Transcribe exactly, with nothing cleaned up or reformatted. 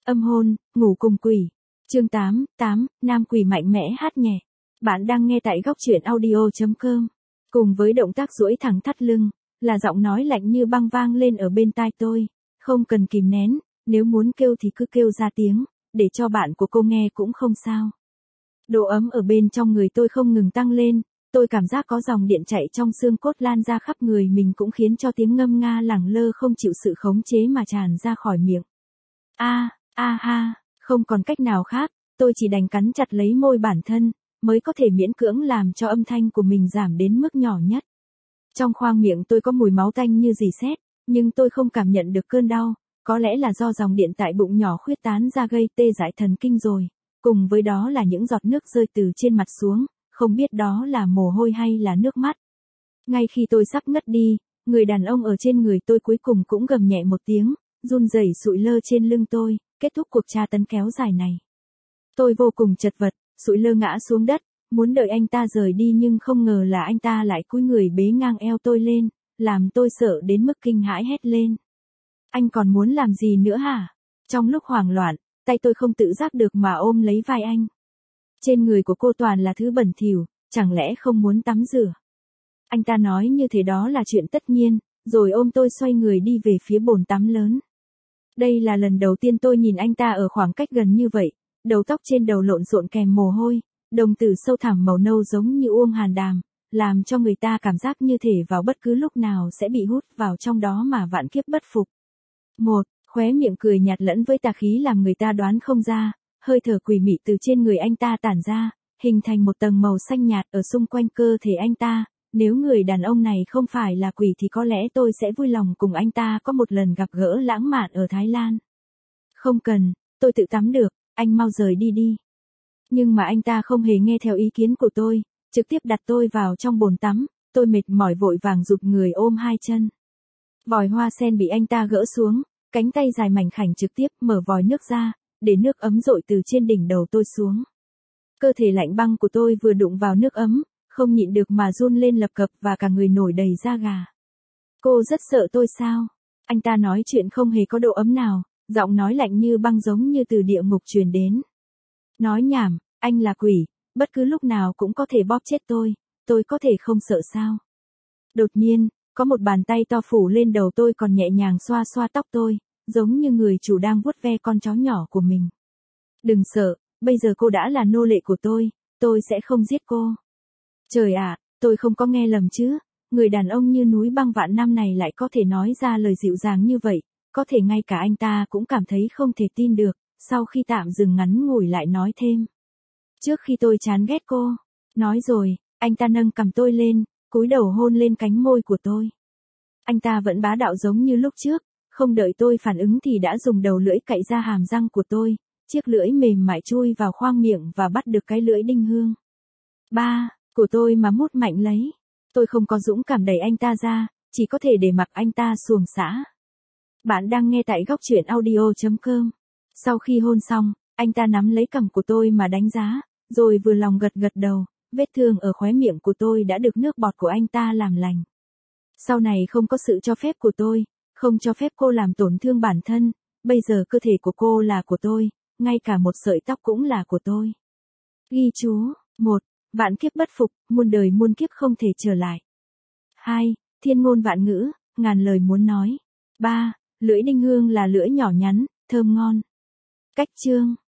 Âm hôn, ngủ cùng quỷ. Chương tám, tám, nam quỷ mạnh mẽ hát nhẹ. Bạn đang nghe tại góc truyện audio chấm com. Cùng với động tác duỗi thẳng thắt lưng, là giọng nói lạnh như băng vang lên ở bên tai tôi. Không cần kìm nén, nếu muốn kêu thì cứ kêu ra tiếng, để cho bạn của cô nghe cũng không sao. Độ ấm ở bên trong người tôi không ngừng tăng lên, tôi cảm giác có dòng điện chạy trong xương cốt lan ra khắp người mình cũng khiến cho tiếng ngâm nga lẳng lơ không chịu sự khống chế mà tràn ra khỏi miệng. A, a ha, không còn cách nào khác, tôi chỉ đành cắn chặt lấy môi bản thân, mới có thể miễn cưỡng làm cho âm thanh của mình giảm đến mức nhỏ nhất. Trong khoang miệng tôi có mùi máu tanh như rỉ sét, nhưng tôi không cảm nhận được cơn đau, có lẽ là do dòng điện tại bụng nhỏ khuyết tán ra gây tê dại thần kinh rồi, cùng với đó là những giọt nước rơi từ trên mặt xuống, không biết đó là mồ hôi hay là nước mắt. Ngay khi tôi sắp ngất đi, người đàn ông ở trên người tôi cuối cùng cũng gầm nhẹ một tiếng, run rẩy sụi lơ trên lưng tôi, kết thúc cuộc tra tấn kéo dài này. Tôi vô cùng chật vật, sụi lơ ngã xuống đất, muốn đợi anh ta rời đi nhưng không ngờ là anh ta lại cúi người bế ngang eo tôi lên, làm tôi sợ đến mức kinh hãi hét lên. Anh còn muốn làm gì nữa hả? Trong lúc hoảng loạn, tay tôi không tự giác được mà ôm lấy vai anh. Trên người của cô toàn là thứ bẩn thỉu, chẳng lẽ không muốn tắm rửa? Anh ta nói như thế đó là chuyện tất nhiên, rồi ôm tôi xoay người đi về phía bồn tắm lớn. Đây là lần đầu tiên tôi nhìn anh ta ở khoảng cách gần như vậy, đầu tóc trên đầu lộn xộn kèm mồ hôi, đồng tử sâu thẳm màu nâu giống như uông hàn đàm, làm cho người ta cảm giác như thể vào bất cứ lúc nào sẽ bị hút vào trong đó mà vạn kiếp bất phục. Một, khóe miệng cười nhạt lẫn với tà khí làm người ta đoán không ra, hơi thở quỷ mị từ trên người anh ta tản ra, hình thành một tầng màu xanh nhạt ở xung quanh cơ thể anh ta. Nếu người đàn ông này không phải là quỷ thì có lẽ tôi sẽ vui lòng cùng anh ta có một lần gặp gỡ lãng mạn ở Thái Lan. Không cần, tôi tự tắm được, anh mau rời đi đi. Nhưng mà anh ta không hề nghe theo ý kiến của tôi, trực tiếp đặt tôi vào trong bồn tắm, tôi mệt mỏi vội vàng rụt người ôm hai chân. Vòi hoa sen bị anh ta gỡ xuống, cánh tay dài mảnh khảnh trực tiếp mở vòi nước ra, để nước ấm dội từ trên đỉnh đầu tôi xuống. Cơ thể lạnh băng của tôi vừa đụng vào nước ấm, không nhịn được mà run lên lập cập và cả người nổi đầy da gà. Cô rất sợ tôi sao? Anh ta nói chuyện không hề có độ ấm nào, giọng nói lạnh như băng giống như từ địa ngục truyền đến. Nói nhảm, anh là quỷ, bất cứ lúc nào cũng có thể bóp chết tôi, tôi có thể không sợ sao? Đột nhiên, có một bàn tay to phủ lên đầu tôi còn nhẹ nhàng xoa xoa tóc tôi, giống như người chủ đang vuốt ve con chó nhỏ của mình. Đừng sợ, bây giờ cô đã là nô lệ của tôi, tôi sẽ không giết cô. Trời ạ, tôi không có nghe lầm chứ, người đàn ông như núi băng vạn năm này lại có thể nói ra lời dịu dàng như vậy, có thể ngay cả anh ta cũng cảm thấy không thể tin được, sau khi tạm dừng ngắn ngủi lại nói thêm. Trước khi tôi chán ghét cô, nói rồi, anh ta nâng cằm tôi lên, cúi đầu hôn lên cánh môi của tôi. Anh ta vẫn bá đạo giống như lúc trước, không đợi tôi phản ứng thì đã dùng đầu lưỡi cạy ra hàm răng của tôi, chiếc lưỡi mềm mại chui vào khoang miệng và bắt được cái lưỡi đinh hương. Ba, của tôi mà mút mạnh lấy. Tôi không có dũng cảm đẩy anh ta ra, chỉ có thể để mặc anh ta xuồng xã. Bạn đang nghe tại góc truyện audio chấm com. Sau khi hôn xong, anh ta nắm lấy cằm của tôi mà đánh giá, rồi vừa lòng gật gật đầu, vết thương ở khóe miệng của tôi đã được nước bọt của anh ta làm lành. Sau này không có sự cho phép của tôi, không cho phép cô làm tổn thương bản thân, bây giờ cơ thể của cô là của tôi, ngay cả một sợi tóc cũng là của tôi. Ghi chú, một. Vạn kiếp bất phục, muôn đời muôn kiếp không thể trở lại. Hai. Thiên ngôn vạn ngữ, ngàn lời muốn nói. Ba. Lưỡi đinh hương là lưỡi nhỏ nhắn, thơm ngon. Cách chương.